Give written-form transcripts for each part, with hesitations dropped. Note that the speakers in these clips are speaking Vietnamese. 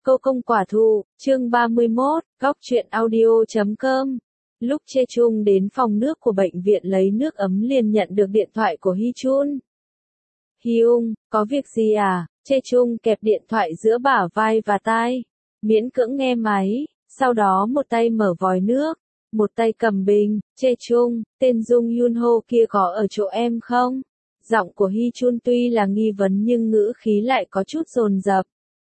Câu công quả thụ, chương 31, góc truyện audio.com. Lúc Chê Chung đến phòng nước của bệnh viện lấy nước ấm liền nhận được điện thoại của Hy Chun. Hyung, có việc gì à? Chê Chung kẹp điện thoại giữa bả vai và tai, miễn cưỡng nghe máy, sau đó một tay mở vòi nước, một tay cầm bình. Chê Chung, tên Jung Yunho kia có ở chỗ em không? Giọng của Hy Chun tuy là nghi vấn nhưng ngữ khí lại có chút dồn dập.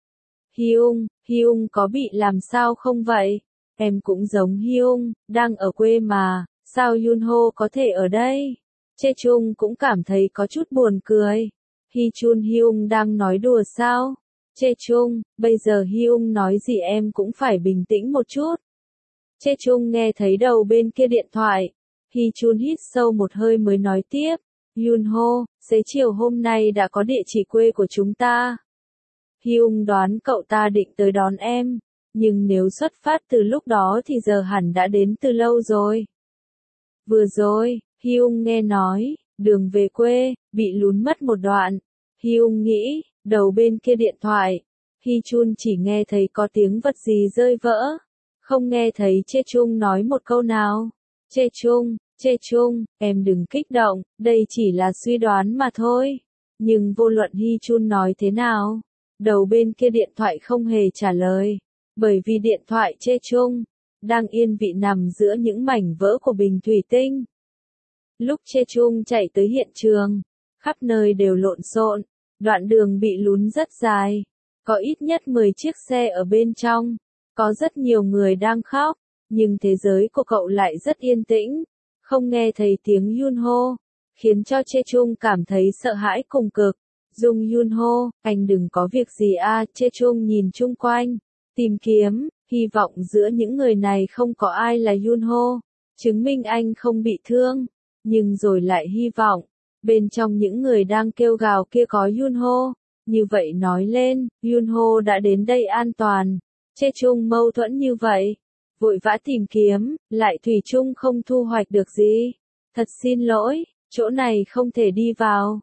Hyung có bị làm sao không vậy? Em cũng giống Hyung, đang ở quê mà, sao Yunho có thể ở đây? Chê Chung cũng cảm thấy có chút buồn cười. Hy Chun, Hyung đang nói đùa sao? Chê Chung, bây giờ Hyung nói gì em cũng phải bình tĩnh một chút. Chê Chung nghe thấy đầu bên kia điện thoại. Hy Chun hít sâu một hơi mới nói tiếp. Yunho, xế chiều hôm nay đã có địa chỉ quê của chúng ta. Hyung đoán cậu ta định tới đón em, nhưng nếu xuất phát từ lúc đó thì giờ hẳn đã đến từ lâu rồi. Vừa rồi, Hyung nghe nói, đường về quê, bị lún mất một đoạn. Hyung nghĩ, đầu bên kia điện thoại, Hy Chun chỉ nghe thấy có tiếng vật gì rơi vỡ, không nghe thấy Chê Chung nói một câu nào. Chê Chung, em đừng kích động, đây chỉ là suy đoán mà thôi. Nhưng vô luận Hy Chun nói thế nào, đầu bên kia điện thoại không hề trả lời, bởi vì điện thoại Chê Chung đang yên vị nằm giữa những mảnh vỡ của bình thủy tinh. Lúc Chê Chung chạy tới hiện trường, khắp nơi đều lộn xộn, đoạn đường bị lún rất dài, có ít nhất 10 chiếc xe ở bên trong, có rất nhiều người đang khóc, nhưng thế giới của cậu lại rất yên tĩnh, không nghe thấy tiếng Yunho, khiến cho Chê Chung cảm thấy sợ hãi cùng cực. Jung Yunho, anh đừng có việc gì à? Chê Chung nhìn chung quanh, tìm kiếm, hy vọng giữa những người này không có ai là Yunho, chứng minh anh không bị thương, nhưng rồi lại hy vọng, bên trong những người đang kêu gào kia có Yunho, như vậy nói lên, Yunho đã đến đây an toàn. Chê Chung mâu thuẫn như vậy, vội vã tìm kiếm, lại thủy chung không thu hoạch được gì. Thật xin lỗi, chỗ này không thể đi vào.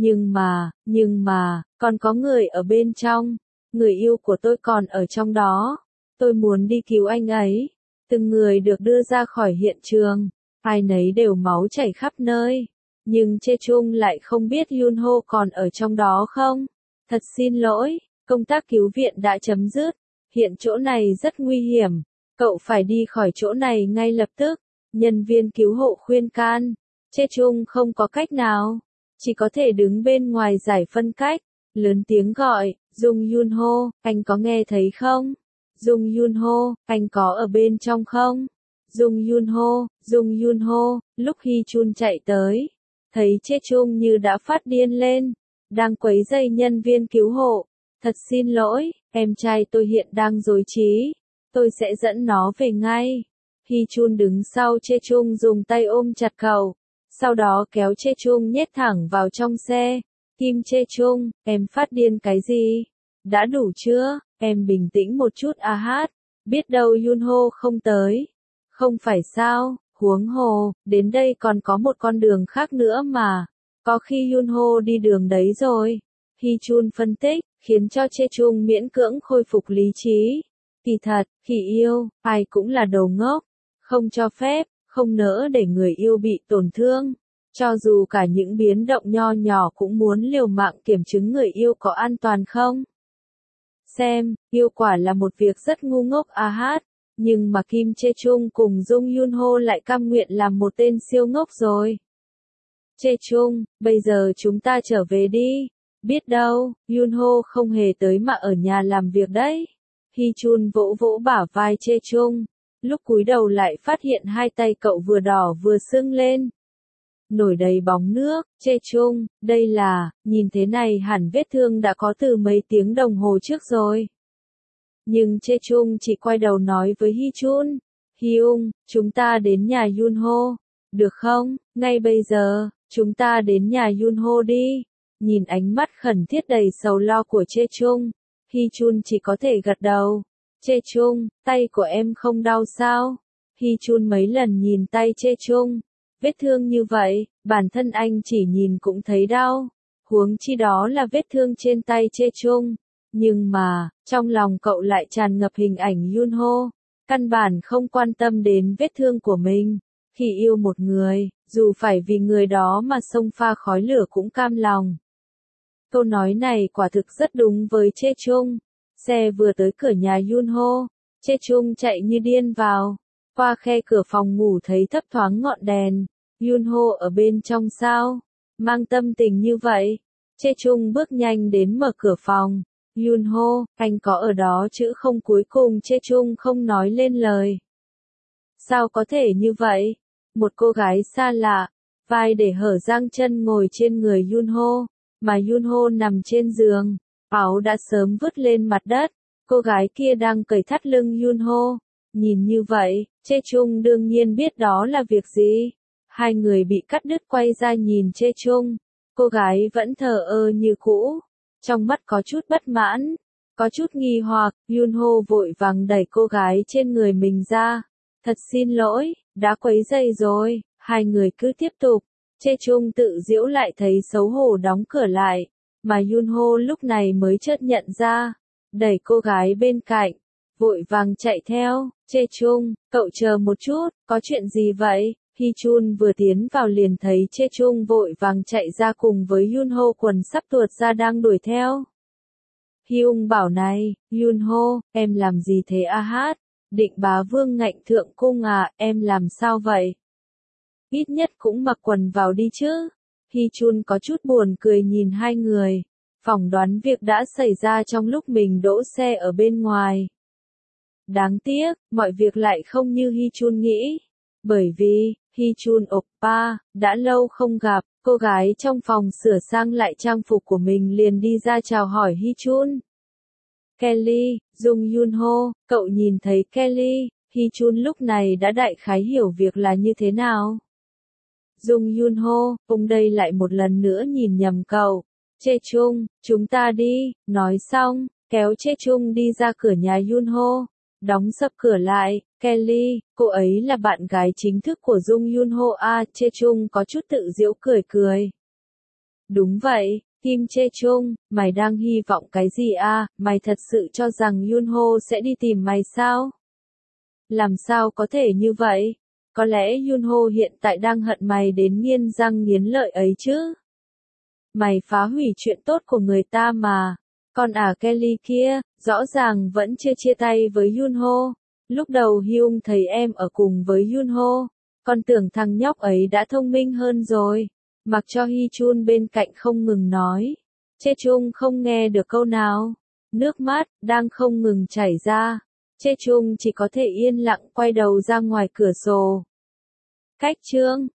Nhưng mà, còn có người ở bên trong, người yêu của tôi còn ở trong đó, tôi muốn đi cứu anh ấy. Từng người được đưa ra khỏi hiện trường, ai nấy đều máu chảy khắp nơi, nhưng Chê Chung lại không biết Yunho còn ở trong đó không. Thật xin lỗi, công tác cứu viện đã chấm dứt, hiện chỗ này rất nguy hiểm, cậu phải đi khỏi chỗ này ngay lập tức, nhân viên cứu hộ khuyên can. Chê Chung không có cách nào, chỉ có thể đứng bên ngoài giải phân cách, lớn tiếng gọi, Jung Yunho, anh có nghe thấy không? Jung Yunho, anh có ở bên trong không? Jung Yunho, lúc Hy Chun chạy tới, thấy Chê Chung như đã phát điên lên, đang quấy rầy nhân viên cứu hộ. Thật xin lỗi, em trai tôi hiện đang rối trí, tôi sẽ dẫn nó về ngay. Hy Chun đứng sau Chê Chung dùng tay ôm chặt cậu, sau đó kéo Chê Chung nhét thẳng vào trong xe. Kim Chê Chung, em phát điên cái gì? Đã đủ chưa? Em bình tĩnh một chút à hát. Biết đâu Yunho không tới. Không phải sao, huống hồ, đến đây còn có một con đường khác nữa mà. Có khi Yunho đi đường đấy rồi. Hy Chun phân tích, khiến cho Chê Chung miễn cưỡng khôi phục lý trí. Kỳ thật, khi yêu, ai cũng là đồ ngốc. Không cho phép, không nỡ để người yêu bị tổn thương. Cho dù cả những biến động nho nhỏ cũng muốn liều mạng kiểm chứng người yêu có an toàn không. Xem, yêu quả là một việc rất ngu ngốc à hát. Nhưng mà Kim Chê Chung cùng Jung Yunho lại cam nguyện làm một tên siêu ngốc rồi. Chê Chung, bây giờ chúng ta trở về đi. Biết đâu, Yunho không hề tới mà ở nhà làm việc đấy. Hy Chun vỗ vỗ bả vai Chê Chung. Lúc cúi đầu lại phát hiện hai tay cậu vừa đỏ vừa sưng lên. Nổi đầy bóng nước. Chê Chung, đây là, nhìn thế này hẳn vết thương đã có từ mấy tiếng đồng hồ trước rồi. Nhưng Chê Chung chỉ quay đầu nói với Hy Chun, Hyung, chúng ta đến nhà Yunho, được không? Ngay bây giờ, chúng ta đến nhà Yunho đi. Nhìn ánh mắt khẩn thiết đầy sầu lo của Chê Chung, Hy Chun chỉ có thể gật đầu. Chê Chung, tay của em không đau sao? Hy Chun mấy lần nhìn tay Chê Chung, vết thương như vậy, bản thân anh chỉ nhìn cũng thấy đau, huống chi đó là vết thương trên tay Chê Chung. Nhưng mà, trong lòng cậu lại tràn ngập hình ảnh Yunho, căn bản không quan tâm đến vết thương của mình. Khi yêu một người, dù phải vì người đó mà xông pha khói lửa cũng cam lòng. Câu nói này quả thực rất đúng với Chae Chung. Xe vừa tới cửa nhà Yunho, Chae Chung chạy như điên vào. Qua khe cửa phòng ngủ thấy thấp thoáng ngọn đèn. Yunho ở bên trong sao? Mang tâm tình như vậy. Chae Chung bước nhanh đến mở cửa phòng. Yunho, anh có ở đó chứ không? Cuối cùng Chae Chung không nói lên lời. Sao có thể như vậy? Một cô gái xa lạ, vai để hở dang chân ngồi trên người Yunho, mà Yunho nằm trên giường, áo đã sớm vứt lên mặt đất, cô gái kia đang cởi thắt lưng Yunho. Nhìn như vậy, Chae Chung đương nhiên biết đó là việc gì. Hai người bị cắt đứt quay ra nhìn Chae Chung, cô gái vẫn thờ ơ như cũ, trong mắt có chút bất mãn, có chút nghi hoặc. Yunho vội vàng đẩy cô gái trên người mình ra. Thật xin lỗi, đã quấy rầy rồi. Hai người cứ tiếp tục. Chae Chung tự giễu lại thấy xấu hổ đóng cửa lại, mà Yunho lúc này mới chợt nhận ra, đẩy cô gái bên cạnh, vội vàng chạy theo. Chae Chung, cậu chờ một chút, có chuyện gì vậy? Hee Chun vừa tiến vào liền thấy Chae Chung vội vàng chạy ra cùng với Yunho, quần sắp tuột ra đang đuổi theo. Hyung bảo này, Yunho, em làm gì thế a hát? Định bá vương ngạnh thượng cung à, em làm sao vậy? Ít nhất cũng mặc quần vào đi chứ. Hee Chun có chút buồn cười nhìn hai người, phỏng đoán việc đã xảy ra trong lúc mình đỗ xe ở bên ngoài. Đáng tiếc, mọi việc lại không như Hee Chun nghĩ. Bởi vì, Hee Chun oppa, đã lâu không gặp, cô gái trong phòng sửa sang lại trang phục của mình liền đi ra chào hỏi Hee Chun. Kelly, Jung Yunho, cậu nhìn thấy Kelly? Hee Chun lúc này đã đại khái hiểu việc là như thế nào. Jung Yunho, ông đây lại một lần nữa nhìn nhầm cậu. Chae Chung, chúng ta đi, nói xong, kéo Chae Chung đi ra cửa nhà Yunho, đóng sập cửa lại. Kelly, cô ấy là bạn gái chính thức của Jung Yunho à? Chae Chung có chút tự giễu cười cười. Đúng vậy, Kim Chae Chung, mày đang hy vọng cái gì à? Mày thật sự cho rằng Yunho sẽ đi tìm mày sao? Làm sao có thể như vậy? Có lẽ Yunho hiện tại đang hận mày đến nghiến răng nghiến lợi ấy chứ. Mày phá hủy chuyện tốt của người ta mà. Còn Kelly kia, rõ ràng vẫn chưa chia tay với Yunho. Lúc đầu Hyung thấy em ở cùng với Yunho, con tưởng thằng nhóc ấy đã thông minh hơn rồi. Mặc cho Hee Chun bên cạnh không ngừng nói. Chae Chung không nghe được câu nào. Nước mắt đang không ngừng chảy ra. Chae Chung chỉ có thể yên lặng quay đầu ra ngoài cửa sổ. Cách chương